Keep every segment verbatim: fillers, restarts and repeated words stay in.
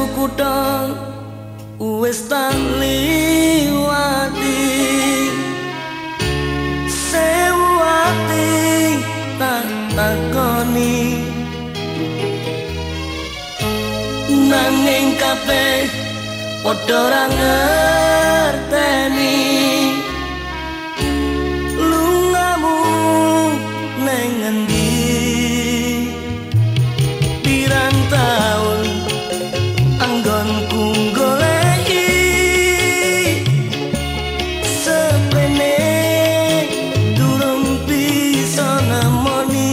kutha wis tak liwati sewu ati tak takoni nanging kabeh padha ra ngerteni lungamu neng endi pirang taun anggonku goleki sepene durung bisa nemoni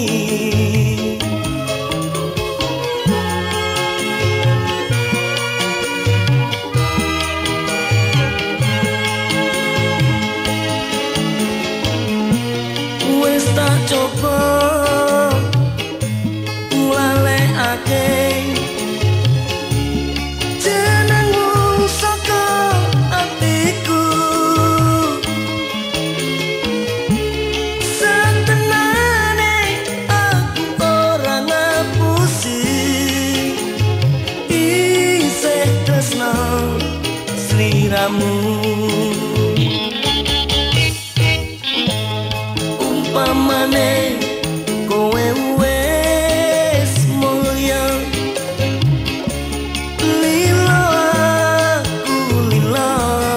wis tak coba nglalekake jenengmu saka atiku satenane aku ora ngapusi isih tresno sliramu umpamane kowe wis mulya lila aku lila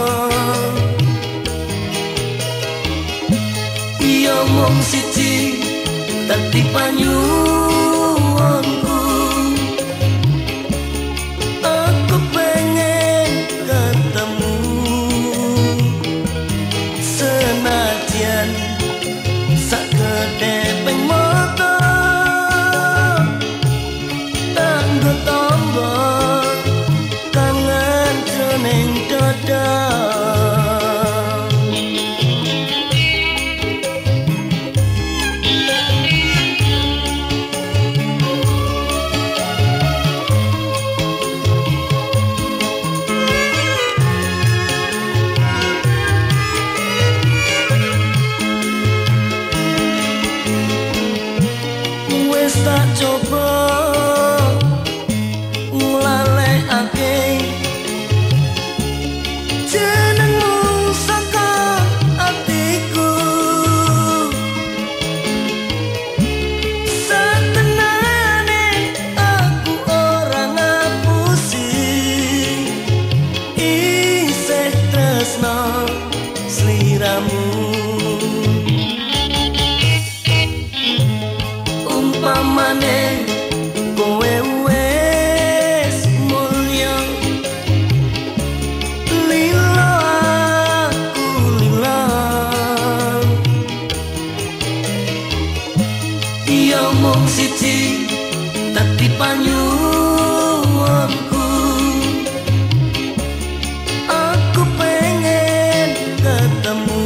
iya mung siji dadi panyuwunku aku pengen ketemu senajan sakedeping mata tanggo tombol kangen jroning dada wis tak coba nglalekake jenengmu saka atiku satenane aku ora ngapusi isih tresno sliramu umpamane kowe wis mulya lila aku lila iya mung siji dadi panyuwunku aku pengen ketemu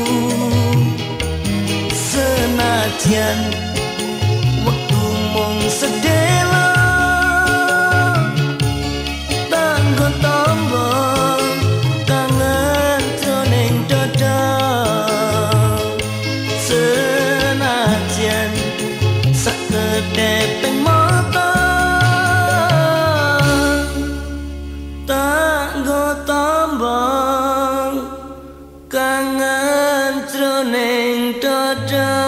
senajan sedelo tanggo tombol kangen jroning dada senajan sakedeping mata tanggo tombol kangen jroning dada.